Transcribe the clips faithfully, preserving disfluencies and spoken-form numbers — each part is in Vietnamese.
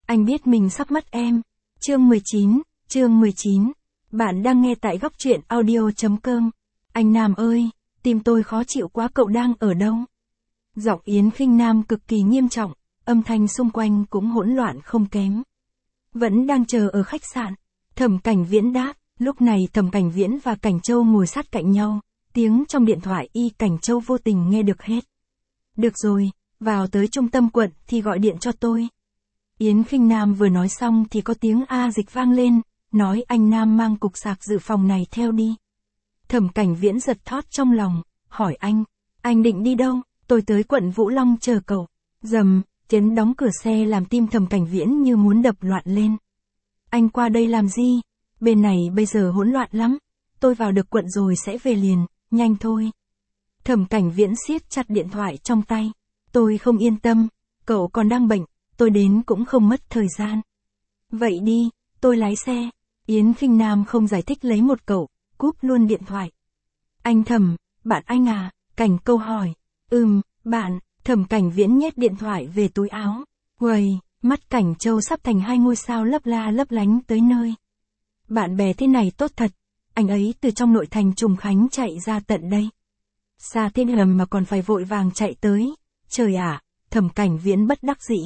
Anh biết mình sắp mất em. Chương mười chín, chương mười chín. Bạn đang nghe tại góc truyện audio chấm com. Anh Nam ơi, tim tôi khó chịu quá, cậu đang ở đâu? Giọng Yến Khinh Nam cực kỳ nghiêm trọng, âm thanh xung quanh cũng hỗn loạn không kém. Vẫn đang chờ ở khách sạn. Thẩm Cảnh Viễn đáp, lúc này Thẩm Cảnh Viễn và Cảnh Châu ngồi sát cạnh nhau, tiếng trong điện thoại y Cảnh Châu vô tình nghe được hết. Được rồi, vào tới trung tâm quận thì gọi điện cho tôi. Yến Khinh Nam vừa nói xong thì có tiếng A Dịch vang lên, nói anh Nam mang cục sạc dự phòng này theo đi. Thẩm Cảnh Viễn giật thót trong lòng, hỏi anh, anh định đi đâu? Tôi tới quận Vũ Long chờ cậu. Dầm, tiếng đóng cửa xe làm tim Thẩm Cảnh Viễn như muốn đập loạn lên. Anh qua đây làm gì? Bên này bây giờ hỗn loạn lắm. Tôi vào được quận rồi sẽ về liền, nhanh thôi. Thẩm Cảnh Viễn siết chặt điện thoại trong tay. Tôi không yên tâm, cậu còn đang bệnh, tôi đến cũng không mất thời gian. Vậy đi, tôi lái xe. Yến Khinh Nam không giải thích lấy một cậu, cúp luôn điện thoại. Anh Thẩm, bạn anh à? Cảnh Câu hỏi. Ừm, bạn. Thẩm Cảnh Viễn nhét điện thoại về túi áo. Uầy, mắt Cảnh Châu sắp thành hai ngôi sao lấp la lấp lánh tới nơi. Bạn bè thế này tốt thật. Anh ấy từ trong nội thành Trùng Khánh chạy ra tận đây. Xa thiên hầm mà còn phải vội vàng chạy tới. Trời ạ, Thẩm Cảnh Viễn bất đắc dĩ.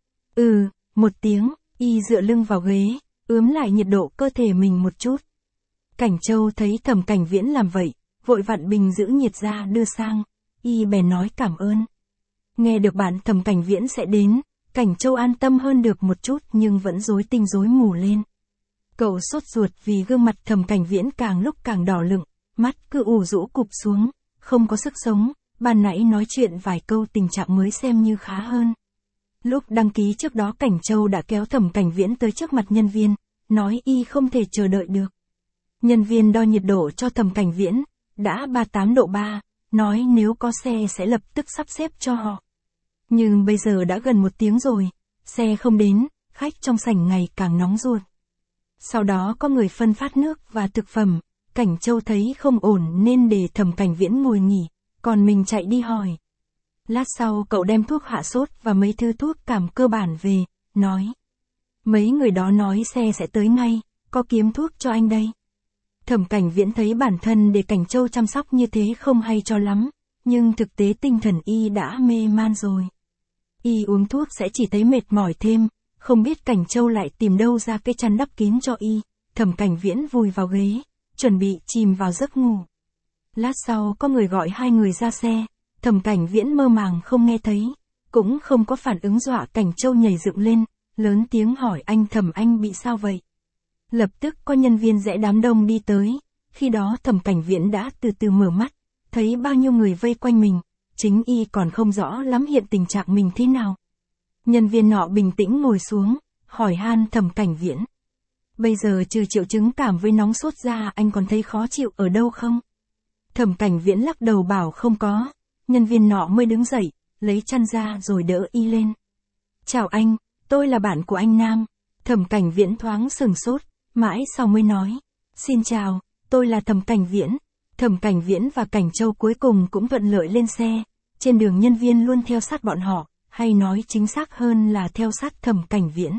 Ừ, một tiếng, y dựa lưng vào ghế, ướm lại nhiệt độ cơ thể mình một chút. Cảnh Châu thấy Thẩm Cảnh Viễn làm vậy, vội vặn bình giữ nhiệt ra đưa sang, y bèn nói cảm ơn. Nghe được bạn Thẩm Cảnh Viễn sẽ đến, Cảnh Châu an tâm hơn được một chút nhưng vẫn rối tinh rối mù lên. Cậu sốt ruột vì gương mặt Thẩm Cảnh Viễn càng lúc càng đỏ lựng, mắt cứ ủ rũ cụp xuống, không có sức sống, ban nãy nói chuyện vài câu tình trạng mới xem như khá hơn. Lúc đăng ký trước đó Cảnh Châu đã kéo Thẩm Cảnh Viễn tới trước mặt nhân viên, nói y không thể chờ đợi được. Nhân viên đo nhiệt độ cho Thẩm Cảnh Viễn, đã ba mươi tám độ ba, nói nếu có xe sẽ lập tức sắp xếp cho họ. Nhưng bây giờ đã gần một tiếng rồi, xe không đến, khách trong sảnh ngày càng nóng ruột. Sau đó có người phân phát nước và thực phẩm, Cảnh Châu thấy không ổn nên để Thẩm Cảnh Viễn ngồi nghỉ, còn mình chạy đi hỏi. Lát sau cậu đem thuốc hạ sốt và mấy thứ thuốc cảm cơ bản về, nói. Mấy người đó nói xe sẽ tới ngay, có kiếm thuốc cho anh đây. Thẩm Cảnh Viễn thấy bản thân để Cảnh Châu chăm sóc như thế không hay cho lắm, nhưng thực tế tinh thần y đã mê man rồi. Y uống thuốc sẽ chỉ thấy mệt mỏi thêm, không biết Cảnh Châu lại tìm đâu ra cái chăn đắp kín cho y. Thẩm Cảnh Viễn vùi vào ghế, chuẩn bị chìm vào giấc ngủ. Lát sau có người gọi hai người ra xe. Thẩm Cảnh Viễn mơ màng không nghe thấy, cũng không có phản ứng, dọa Cảnh Châu nhảy dựng lên, lớn tiếng hỏi anh Thẩm, anh bị sao vậy? Lập tức có nhân viên rẽ đám đông đi tới, khi đó Thẩm Cảnh Viễn đã từ từ mở mắt, thấy bao nhiêu người vây quanh mình, chính y còn không rõ lắm hiện tình trạng mình thế nào. Nhân viên nọ bình tĩnh ngồi xuống, hỏi han Thẩm Cảnh Viễn. Bây giờ trừ triệu chứng cảm với nóng sốt ra anh còn thấy khó chịu ở đâu không? Thẩm Cảnh Viễn lắc đầu bảo không có. Nhân viên nọ mới đứng dậy, lấy chăn ra rồi đỡ y lên. Chào anh, tôi là bạn của anh Nam. Thẩm Cảnh Viễn thoáng sừng sốt, mãi sau mới nói. Xin chào, tôi là Thẩm Cảnh Viễn. Thẩm Cảnh Viễn và Cảnh Châu cuối cùng cũng thuận lợi lên xe. Trên đường nhân viên luôn theo sát bọn họ, hay nói chính xác hơn là theo sát Thẩm Cảnh Viễn.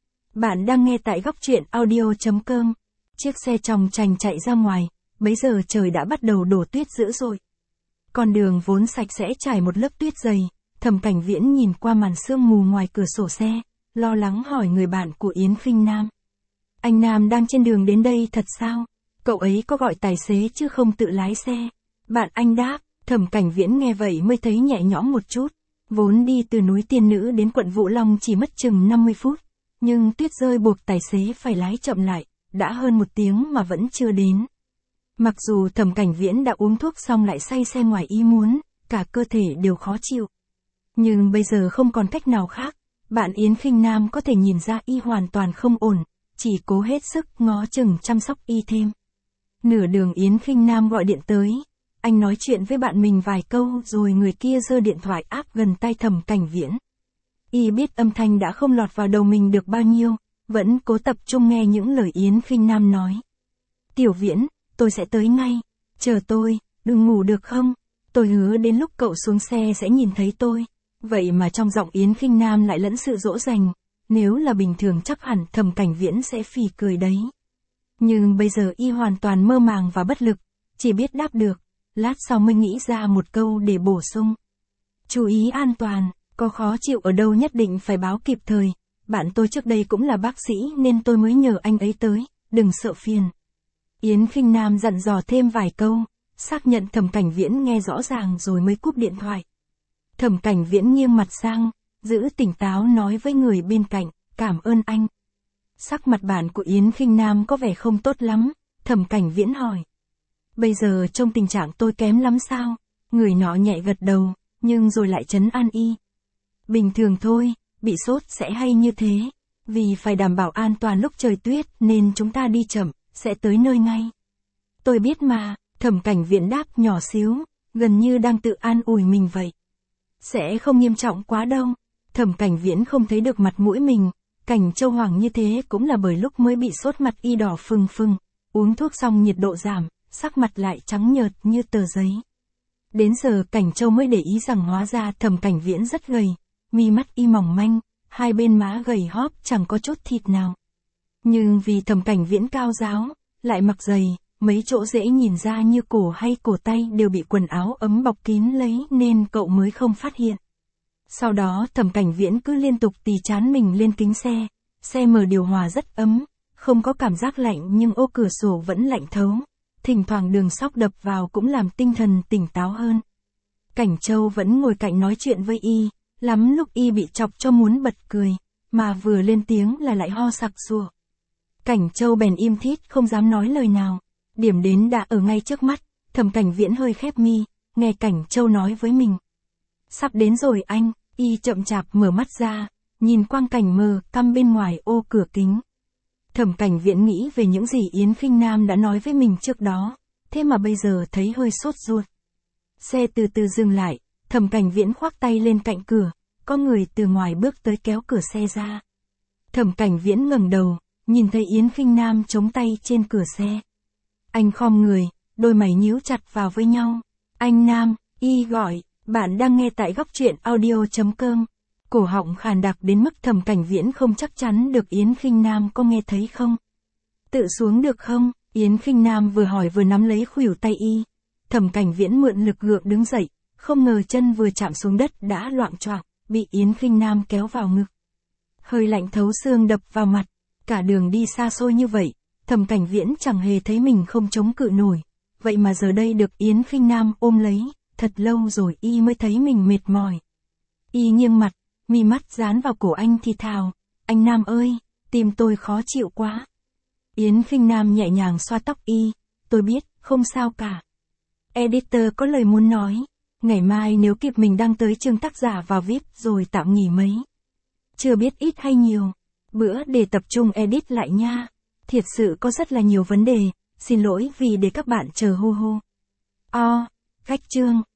Bạn đang nghe tại góc truyện audio chấm com. Chiếc xe chòng chành chạy ra ngoài, bấy giờ trời đã bắt đầu đổ tuyết dữ dội. Con đường vốn sạch sẽ trải một lớp tuyết dày, Thẩm Cảnh Viễn nhìn qua màn sương mù ngoài cửa sổ xe, lo lắng hỏi người bạn của Yến Khinh Nam. Anh Nam đang trên đường đến đây thật sao? Cậu ấy có gọi tài xế chứ không tự lái xe? Bạn anh đáp. Thẩm Cảnh Viễn nghe vậy mới thấy nhẹ nhõm một chút. Vốn đi từ núi Tiên Nữ đến quận Vũ Long chỉ mất chừng năm mươi phút, nhưng tuyết rơi buộc tài xế phải lái chậm lại, đã hơn một tiếng mà vẫn chưa đến. Mặc dù Thẩm Cảnh Viễn đã uống thuốc xong lại say xe ngoài ý muốn, cả cơ thể đều khó chịu. Nhưng bây giờ không còn cách nào khác, bạn Yến Khinh Nam có thể nhìn ra y hoàn toàn không ổn, chỉ cố hết sức ngó chừng chăm sóc y thêm. Nửa đường Yến Khinh Nam gọi điện tới, anh nói chuyện với bạn mình vài câu rồi người kia giơ điện thoại áp gần tai Thẩm Cảnh Viễn. Y biết âm thanh đã không lọt vào đầu mình được bao nhiêu, vẫn cố tập trung nghe những lời Yến Khinh Nam nói. Tiểu Viễn, tôi sẽ tới ngay, chờ tôi, đừng ngủ được không? Tôi hứa đến lúc cậu xuống xe sẽ nhìn thấy tôi. Vậy mà trong giọng Yến Khinh Nam lại lẫn sự dỗ dành, Nếu là bình thường chắc hẳn Thẩm Cảnh Viễn sẽ phì cười đấy. Nhưng bây giờ y hoàn toàn mơ màng và bất lực, chỉ biết đáp được, lát sau mới nghĩ ra một câu để bổ sung. Chú ý an toàn, có khó chịu ở đâu nhất định phải báo kịp thời, bạn tôi trước đây cũng là bác sĩ nên tôi mới nhờ anh ấy tới, đừng sợ phiền. Yến Khinh Nam dặn dò thêm vài câu, xác nhận Thẩm Cảnh Viễn nghe rõ ràng rồi mới cúp điện thoại. Thẩm Cảnh Viễn nghiêng mặt sang, giữ tỉnh táo nói với người bên cạnh, cảm ơn anh. Sắc mặt bạn của Yến Khinh Nam có vẻ không tốt lắm, Thẩm Cảnh Viễn hỏi. Bây giờ trong tình trạng tôi kém lắm sao? Người nọ nhẹ gật đầu, nhưng rồi lại trấn an y. Bình thường thôi, bị sốt sẽ hay như thế. Vì phải đảm bảo an toàn lúc trời tuyết nên chúng ta đi chậm, sẽ tới nơi ngay. Tôi biết mà, Thẩm Cảnh Viễn đáp nhỏ xíu, gần như đang tự an ủi mình vậy. Sẽ không nghiêm trọng quá đâu. Thẩm Cảnh Viễn không thấy được mặt mũi mình, Cảnh Châu hoảng như thế cũng là bởi lúc mới bị sốt mặt y đỏ phừng phừng, uống thuốc xong nhiệt độ giảm, sắc mặt lại trắng nhợt như tờ giấy. Đến giờ Cảnh Châu mới để ý rằng hóa ra Thẩm Cảnh Viễn rất gầy, mi mắt y mỏng manh, hai bên má gầy hóp chẳng có chút thịt nào. Nhưng vì Thẩm Cảnh Viễn cao ráo, lại mặc giày, mấy chỗ dễ nhìn ra như cổ hay cổ tay đều bị quần áo ấm bọc kín lấy nên cậu mới không phát hiện. Sau đó Thẩm Cảnh Viễn cứ liên tục tì trán mình lên kính xe, xe mở điều hòa rất ấm, không có cảm giác lạnh nhưng ô cửa sổ vẫn lạnh thấu, thỉnh thoảng đường sóc đập vào cũng làm tinh thần tỉnh táo hơn. Cảnh Châu vẫn ngồi cạnh nói chuyện với y, lắm lúc y bị chọc cho muốn bật cười, mà vừa lên tiếng là lại ho sặc sụa. Cảnh Châu bèn im thít không dám nói lời nào, điểm đến đã ở ngay trước mắt, Thẩm Cảnh Viễn hơi khép mi, nghe Cảnh Châu nói với mình. Sắp đến rồi anh, y chậm chạp mở mắt ra, nhìn quang cảnh mờ căm bên ngoài ô cửa kính. Thẩm Cảnh Viễn nghĩ về những gì Yến Khinh Nam đã nói với mình trước đó, thế mà bây giờ thấy hơi sốt ruột. Xe từ từ dừng lại, Thẩm Cảnh Viễn khoác tay lên cạnh cửa, có người từ ngoài bước tới kéo cửa xe ra. Thẩm Cảnh Viễn ngẩng đầu, nhìn thấy Yến Khinh Nam chống tay trên cửa xe. Anh khom người, đôi mày nhíu chặt vào với nhau. Anh Nam, y gọi, bạn đang nghe tại góc truyện audio chấm com. Cổ họng khàn đặc đến mức Thẩm Cảnh Viễn không chắc chắn được Yến Khinh Nam có nghe thấy không. Tự xuống được không? Yến Khinh Nam vừa hỏi vừa nắm lấy khuỷu tay y. Thẩm Cảnh Viễn mượn lực gượng đứng dậy, không ngờ chân vừa chạm xuống đất đã loạng choạng, bị Yến Khinh Nam kéo vào ngực. Hơi lạnh thấu xương đập vào mặt, cả đường đi xa xôi như vậy, Thẩm Cảnh Viễn chẳng hề thấy mình không chống cự nổi, vậy mà giờ đây được Yến Khinh Nam ôm lấy, thật lâu rồi y mới thấy mình mệt mỏi. Y nghiêng mặt, mi mắt dán vào cổ anh thì thào, anh Nam ơi, tim tôi khó chịu quá. Yến Khinh Nam nhẹ nhàng xoa tóc y, tôi biết, không sao cả. Editor có lời muốn nói, ngày mai nếu kịp mình đăng tới chương tác giả vào vi ai pi rồi tạm nghỉ mấy. Chưa biết ít hay nhiều, bữa để tập trung edit lại nha. Thiệt sự có rất là nhiều vấn đề, xin lỗi vì để các bạn chờ hô hô. O, khách chương.